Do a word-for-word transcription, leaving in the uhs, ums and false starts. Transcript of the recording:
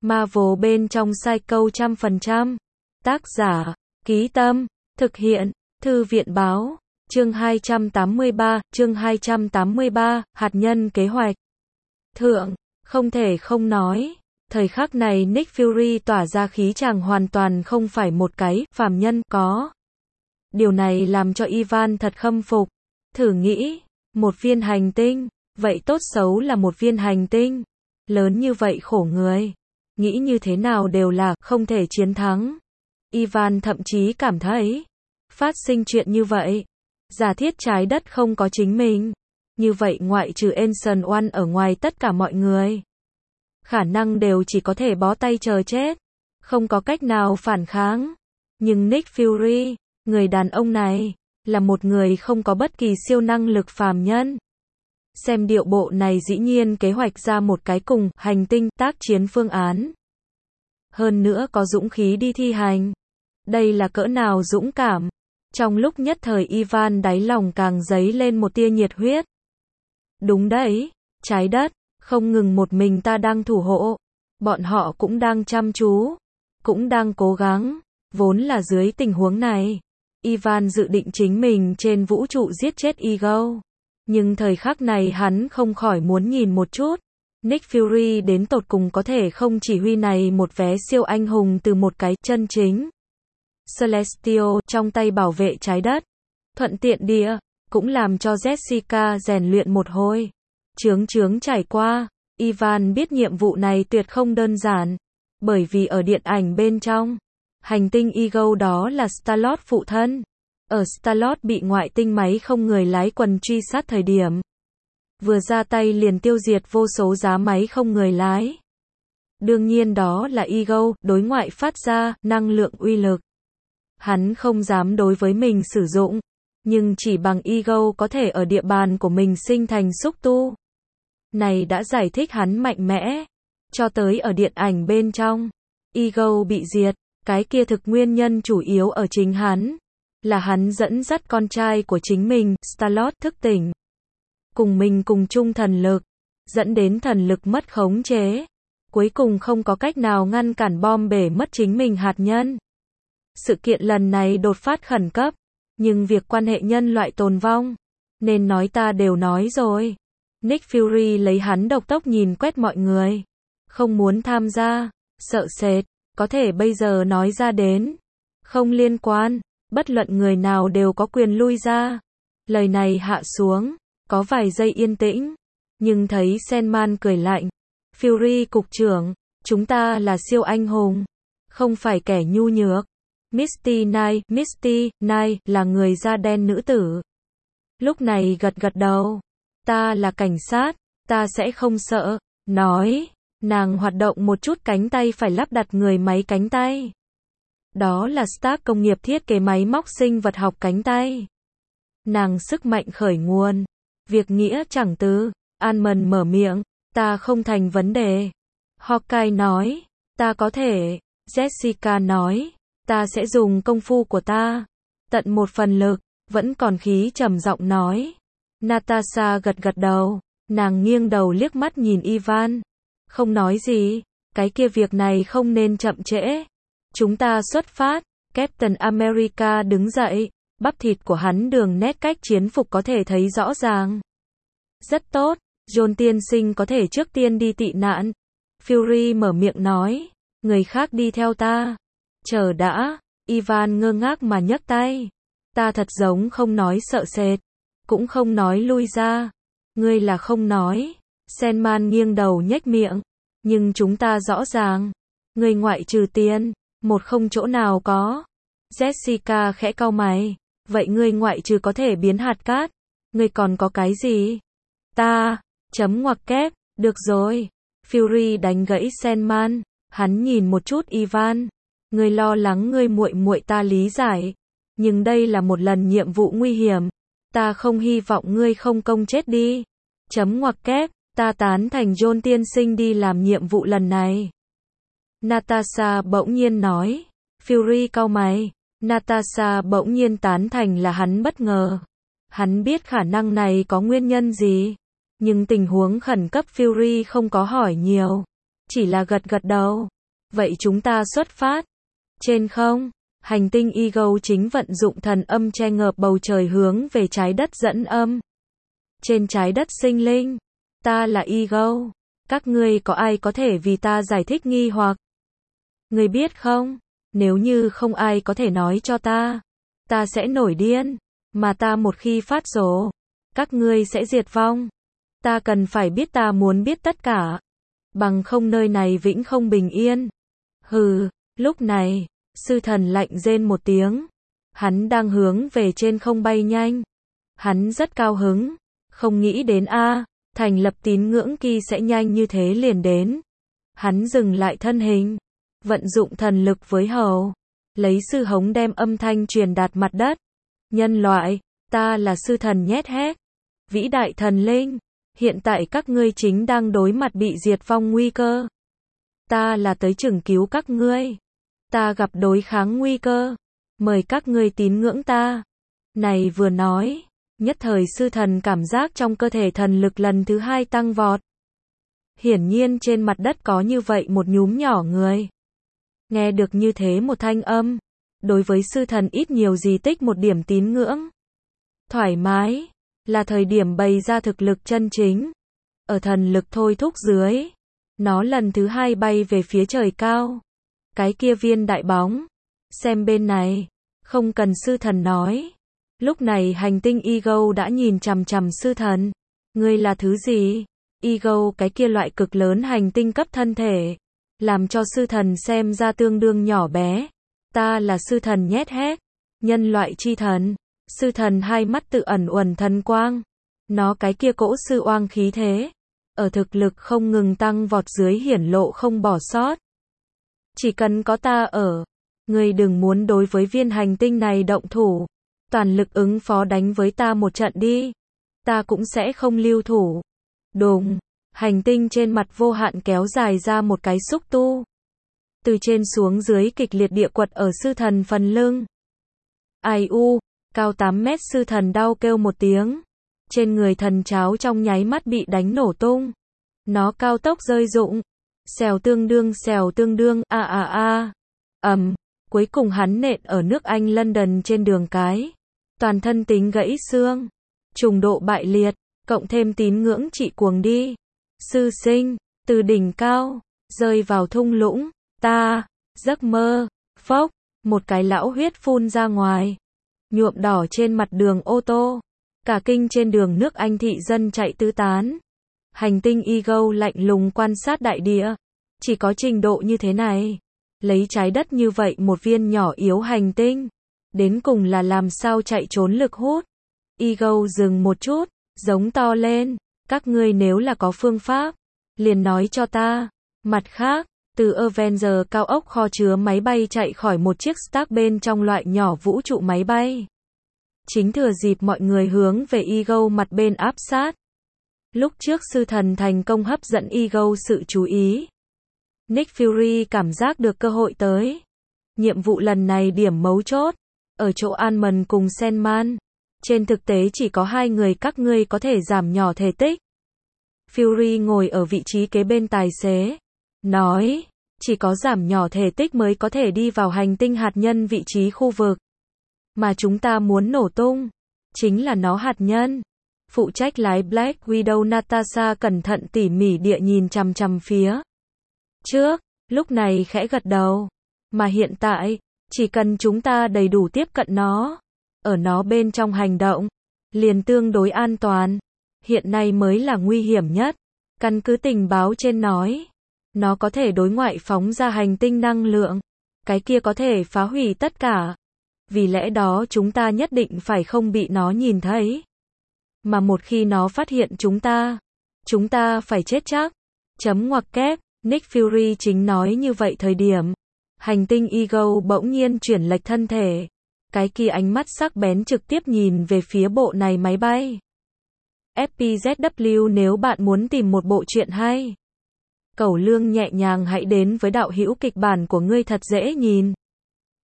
Marvel bên trong Psycho trăm phần trăm. Tác giả, Ký Tâm, thực hiện, Thư viện báo, chương hai trăm tám mươi ba, chương hai trăm tám mươi ba, hạt nhân kế hoạch. Thượng, không thể không nói, thời khắc này Nick Fury tỏa ra khí chàng hoàn toàn không phải một cái phàm nhân có. Điều này làm cho Ivan thật khâm phục. Thử nghĩ, một viên hành tinh, vậy tốt xấu là một viên hành tinh, lớn như vậy khổ người, nghĩ như thế nào đều là không thể chiến thắng. Ivan thậm chí cảm thấy, phát sinh chuyện như vậy, giả thiết trái đất không có chính mình, như vậy ngoại trừ Ancient One ở ngoài tất cả mọi người, khả năng đều chỉ có thể bó tay chờ chết, không có cách nào phản kháng. Nhưng Nick Fury, người đàn ông này, là một người không có bất kỳ siêu năng lực phàm nhân. Xem điệu bộ này dĩ nhiên kế hoạch ra một cái cùng hành tinh tác chiến phương án. Hơn nữa có dũng khí đi thi hành. Đây là cỡ nào dũng cảm. Trong lúc nhất thời Ivan đáy lòng càng dấy lên một tia nhiệt huyết. Đúng đấy, trái đất, không ngừng một mình ta đang thủ hộ. Bọn họ cũng đang chăm chú, cũng đang cố gắng. Vốn là dưới tình huống này, Ivan dự định chính mình trên vũ trụ giết chết Ego. Nhưng thời khắc này hắn không khỏi muốn nhìn một chút. Nick Fury đến tột cùng có thể không chỉ huy này một vé siêu anh hùng từ một cái chân chính Celestial trong tay bảo vệ trái đất. Thuận tiện địa, cũng làm cho Jessica rèn luyện một hồi. Chướng chướng trải qua, Ivan biết nhiệm vụ này tuyệt không đơn giản. Bởi vì ở điện ảnh bên trong, hành tinh Ego đó là Star-Lord phụ thân. Ở Star-Lord bị ngoại tinh máy không người lái quần truy sát thời điểm, vừa ra tay liền tiêu diệt vô số giá máy không người lái. Đương nhiên đó là Ego đối ngoại phát ra năng lượng uy lực. Hắn không dám đối với mình sử dụng, nhưng chỉ bằng Ego có thể ở địa bàn của mình sinh thành xúc tu. Này đã giải thích hắn mạnh mẽ. Cho tới ở điện ảnh bên trong, Ego bị diệt, cái kia thực nguyên nhân chủ yếu ở chính hắn. Là hắn dẫn dắt con trai của chính mình, Star-Lord thức tỉnh. Cùng mình cùng chung thần lực, dẫn đến thần lực mất khống chế. Cuối cùng không có cách nào ngăn cản bom bể mất chính mình hạt nhân. Sự kiện lần này đột phát khẩn cấp, nhưng việc quan hệ nhân loại tồn vong, nên nói ta đều nói rồi. Nick Fury lấy hắn độc tốc nhìn quét mọi người. Không muốn tham gia, sợ sệt, có thể bây giờ nói ra đến. Không liên quan. Bất luận người nào đều có quyền lui ra. Lời này hạ xuống, có vài giây yên tĩnh, nhưng thấy Sandman cười lạnh. Fury cục trưởng, chúng ta là siêu anh hùng, không phải kẻ nhu nhược. Misty Knight, Misty Knight là người da đen nữ tử. Lúc này gật gật đầu. Ta là cảnh sát, ta sẽ không sợ. Nói, nàng hoạt động một chút cánh tay phải lắp đặt người máy cánh tay. Đó là Stark công nghiệp thiết kế máy móc sinh vật học cánh tay. Nàng sức mạnh khởi nguồn. Việc nghĩa chẳng từ. Ant-Man mở miệng. Ta không thành vấn đề. Hawkeye nói. Ta có thể. Jessica nói. Ta sẽ dùng công phu của ta. Tận một phần lực. Vẫn còn khí trầm giọng nói. Natasha gật gật đầu. Nàng nghiêng đầu liếc mắt nhìn Ivan. Không nói gì. Cái kia việc này không nên chậm trễ. Chúng ta xuất phát. Captain America đứng dậy. Bắp thịt của hắn đường nét cách chiến phục có thể thấy rõ ràng. Rất tốt. John tiên sinh có thể trước tiên đi tị nạn. Fury mở miệng nói. Người khác đi theo ta. Chờ đã. Ivan ngơ ngác mà nhấc tay. Ta thật giống không nói sợ sệt. Cũng không nói lui ra. Ngươi là không nói. Sandman nghiêng đầu nhếch miệng. Nhưng chúng ta rõ ràng. Ngươi ngoại trừ tiền. Một không chỗ nào có. Jessica khẽ cau mày. Vậy ngươi ngoại trừ có thể biến hạt cát. Ngươi còn có cái gì? Ta. Chấm ngoặc kép. Được rồi. Fury đánh gãy Sandman. Hắn nhìn một chút Ivan. Ngươi lo lắng ngươi muội muội ta lý giải. Nhưng đây là một lần nhiệm vụ nguy hiểm. Ta không hy vọng ngươi không công chết đi. Chấm ngoặc kép. Ta tán thành John tiên sinh đi làm nhiệm vụ lần này. Natasha bỗng nhiên nói. Fury cau mày. Natasha bỗng nhiên tán thành là hắn bất ngờ. Hắn biết khả năng này có nguyên nhân gì. Nhưng tình huống khẩn cấp Fury không có hỏi nhiều. Chỉ là gật gật đầu. Vậy chúng ta xuất phát. Trên không, hành tinh Ego chính vận dụng thần âm che ngợp bầu trời hướng về trái đất dẫn âm. Trên trái đất sinh linh, ta là Ego. Các ngươi có ai có thể vì ta giải thích nghi hoặc? Ngươi biết không, nếu như không ai có thể nói cho ta, ta sẽ nổi điên, mà ta một khi phát rồ, các ngươi sẽ diệt vong. Ta cần phải biết, ta muốn biết tất cả, bằng không nơi này vĩnh không bình yên. Hừ, lúc này, sư thần lạnh rên một tiếng. Hắn đang hướng về trên không bay nhanh. Hắn rất cao hứng, không nghĩ đến a, thành lập tín ngưỡng kỳ sẽ nhanh như thế liền đến. Hắn dừng lại thân hình, vận dụng thần lực với hầu, lấy sư hống đem âm thanh truyền đạt mặt đất. Nhân loại, ta là sư thần nhét hét. Vĩ đại thần linh, hiện tại các ngươi chính đang đối mặt bị diệt vong nguy cơ. Ta là tới chừng cứu các ngươi. Ta gặp đối kháng nguy cơ. Mời các ngươi tín ngưỡng ta. Này vừa nói, nhất thời sư thần cảm giác trong cơ thể thần lực lần thứ hai tăng vọt. Hiển nhiên trên mặt đất có như vậy một nhúm nhỏ người. Nghe được như thế một thanh âm, đối với sư thần ít nhiều gì tích một điểm tín ngưỡng. Thoải mái, là thời điểm bày ra thực lực chân chính. Ở thần lực thôi thúc dưới, nó lần thứ hai bay về phía trời cao. Cái kia viên đại bóng, xem bên này, không cần sư thần nói. Lúc này hành tinh Ego đã nhìn chằm chằm sư thần. Ngươi là thứ gì? Ego, cái kia loại cực lớn hành tinh cấp thân thể, làm cho sư thần xem ra tương đương nhỏ bé. Ta là sư thần nhét hét, nhân loại chi thần. Sư thần hai mắt tự ẩn uẩn thần quang. Nó cái kia cỗ sư oang khí thế, ở thực lực không ngừng tăng vọt dưới hiển lộ không bỏ sót. Chỉ cần có ta ở, ngươi đừng muốn đối với viên hành tinh này động thủ. Toàn lực ứng phó đánh với ta một trận đi. Ta cũng sẽ không lưu thủ. Đùng, hành tinh trên mặt vô hạn kéo dài ra một cái xúc tu. Từ trên xuống dưới kịch liệt địa quật ở sư thần phần lưng. Ai u, cao tám mét sư thần đau kêu một tiếng. Trên người thần cháo trong nháy mắt bị đánh nổ tung. Nó cao tốc rơi rụng. Xèo tương đương xèo tương đương a a a. Ầm, cuối cùng hắn nện ở nước Anh London trên đường cái. Toàn thân tính gãy xương. Trùng độ bại liệt, cộng thêm tín ngưỡng trị cuồng đi. Sư sinh, từ đỉnh cao, rơi vào thung lũng. Ta, giấc mơ, phốc, một cái lão huyết phun ra ngoài. Nhuộm đỏ trên mặt đường ô tô. Cả kinh trên đường nước Anh thị dân chạy tứ tán. Hành tinh Ego lạnh lùng quan sát đại địa. Chỉ có trình độ như thế này. Lấy trái đất như vậy một viên nhỏ yếu hành tinh. Đến cùng là làm sao chạy trốn lực hút. Ego dừng một chút, giống to lên. Các ngươi nếu là có phương pháp, liền nói cho ta. Mặt khác, từ Avenger cao ốc kho chứa máy bay chạy khỏi một chiếc Stark bên trong loại nhỏ vũ trụ máy bay. Chính thừa dịp mọi người hướng về Ego mặt bên áp sát. Lúc trước sư thần thành công hấp dẫn Ego sự chú ý. Nick Fury cảm giác được cơ hội tới. Nhiệm vụ lần này điểm mấu chốt, ở chỗ Ant-Man cùng Sandman. Trên thực tế chỉ có hai người các ngươi có thể giảm nhỏ thể tích. Fury ngồi ở vị trí kế bên tài xế. Nói, chỉ có giảm nhỏ thể tích mới có thể đi vào hành tinh hạt nhân vị trí khu vực. Mà chúng ta muốn nổ tung, chính là nó hạt nhân. Phụ trách lái Black Widow Natasha cẩn thận tỉ mỉ địa nhìn chằm chằm phía trước, lúc này khẽ gật đầu. Mà hiện tại, chỉ cần chúng ta đầy đủ tiếp cận nó, ở nó bên trong hành động, liền tương đối an toàn. Hiện nay mới là nguy hiểm nhất. Căn cứ tình báo trên nói, nó có thể đối ngoại phóng ra hành tinh năng lượng. Cái kia có thể phá hủy tất cả. Vì lẽ đó chúng ta nhất định phải không bị nó nhìn thấy. Mà một khi nó phát hiện chúng ta, chúng ta phải chết chắc. Chấm ngoặc kép, Nick Fury chính nói như vậy thời điểm. Hành tinh Ego bỗng nhiên chuyển lệch thân thể. Cái kia ánh mắt sắc bén trực tiếp nhìn về phía bộ này máy bay. ép pê zét vê nếu bạn muốn tìm một bộ truyện hay. Cẩu lương nhẹ nhàng hãy đến với đạo hữu kịch bản của ngươi thật dễ nhìn.